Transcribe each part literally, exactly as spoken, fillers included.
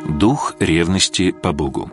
Дух ревности по Богу.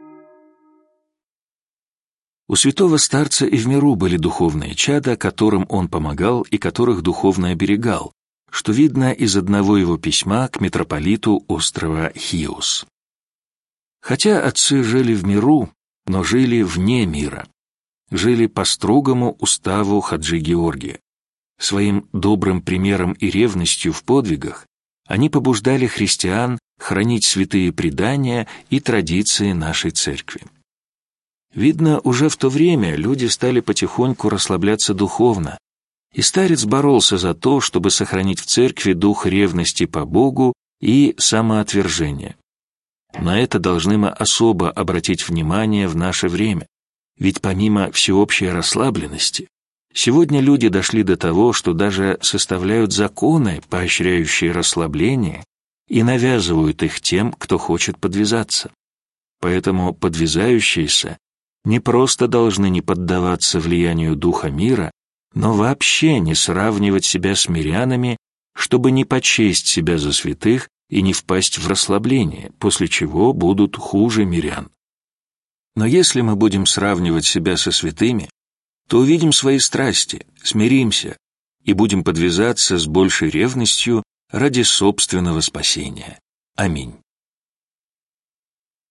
У святого старца и в миру были духовные чада, которым он помогал и которых духовно оберегал, что видно из одного его письма к митрополиту острова Хиос. Хотя отцы жили в миру, но жили вне мира, жили по строгому уставу Хаджи Георгия. Своим добрым примером и ревностью в подвигах они побуждали христиан хранить святые предания и традиции нашей церкви. Видно, уже в то время люди стали потихоньку расслабляться духовно, и старец боролся за то, чтобы сохранить в церкви дух ревности по Богу и самоотвержения. На это должны мы особо обратить внимание в наше время, ведь помимо всеобщей расслабленности, сегодня люди дошли до того, что даже составляют законы, поощряющие расслабление, и навязывают их тем, кто хочет подвязаться. Поэтому подвязающиеся не просто должны не поддаваться влиянию духа мира, но вообще не сравнивать себя с мирянами, чтобы не почесть себя за святых и не впасть в расслабление, после чего будут хуже мирян. Но если мы будем сравнивать себя со святыми, то увидим свои страсти, смиримся и будем подвязаться с большей ревностью ради собственного спасения. Аминь.